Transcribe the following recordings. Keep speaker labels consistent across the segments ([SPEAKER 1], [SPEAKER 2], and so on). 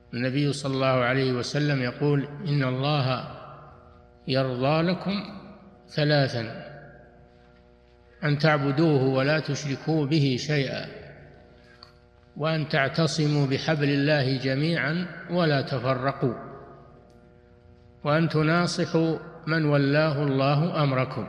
[SPEAKER 1] النبي صلى الله عليه وسلم يقول: إن الله يرضى لكم ثلاثا: أن تعبدوه ولا تشركوا به شيئا، وأن تعتصموا بحبل الله جميعا ولا تفرقوا، وأن تناصحوا من ولاه الله أمركم.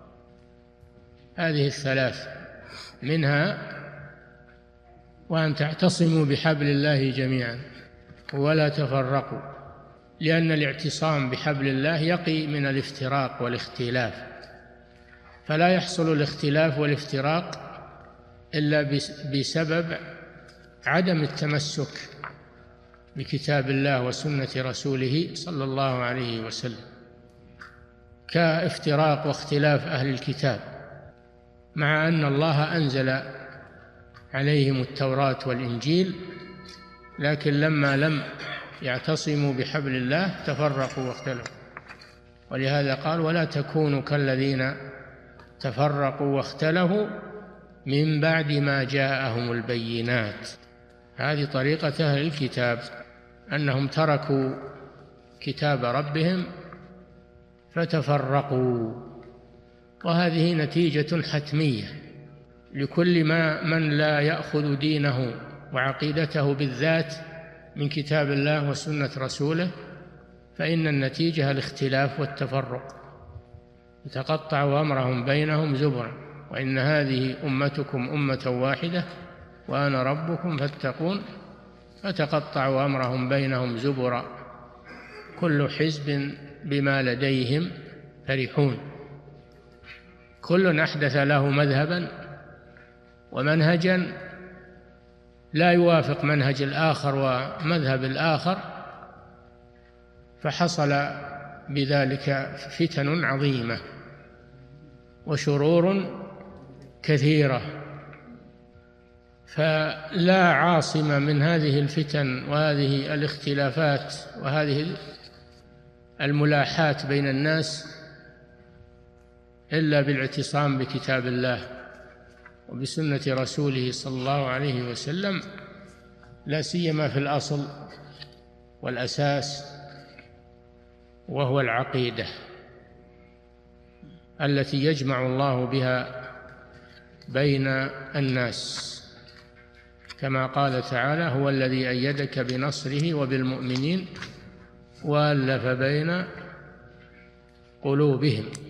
[SPEAKER 1] هذه الثلاث، منها وأن تعتصموا بحبل الله جميعا ولا تفرقوا، لأن الاعتصام بحبل الله يقي من الافتراق والاختلاف، فلا يحصل الاختلاف والافتراق إلا بسبب عدم التمسك بكتاب الله وسنة رسوله صلى الله عليه وسلم، كافتراق واختلاف أهل الكتاب، مع أن الله أنزل عليهم التوراة والإنجيل، لكن لما لم يعتصموا بحبل الله تفرقوا واختلفوا. ولهذا قال: ولا تكونوا كالذين تفرقوا واختلفوا من بعد ما جاءهم البينات. هذه طريقة أهل الكتاب، أنهم تركوا كتاب ربهم فتفرقوا، وهذه نتيجة حتمية لكل من لا يأخذ دينه وعقيدته بالذات من كتاب الله وسنة رسوله، فإن النتيجة الاختلاف والتفرق، يتقطع أمرهم بينهم زبرا: وإن هذه أمتكم أمة واحدة وأنا ربكم فاتقون، فتقطعوا أمرهم بينهم زبرا، كل حزب بما لديهم فرحون. كل أحدث له مذهبا ومنهجا لا يوافق منهج الآخر ومذهب الآخر، فحصل بذلك فتن عظيمة وشرور كثيرة، فلا عاصم من هذه الفتن وهذه الاختلافات وهذه الملاحات بين الناس إلا بالاعتصام بكتاب الله وبسنة رسوله صلى الله عليه وسلم، لا سيما في الأصل والأساس، وهو العقيدة التي يجمع الله بها بين الناس، كما قال تعالى: هو الذي أيدك بنصره وبالمؤمنين وألف بين قلوبهم.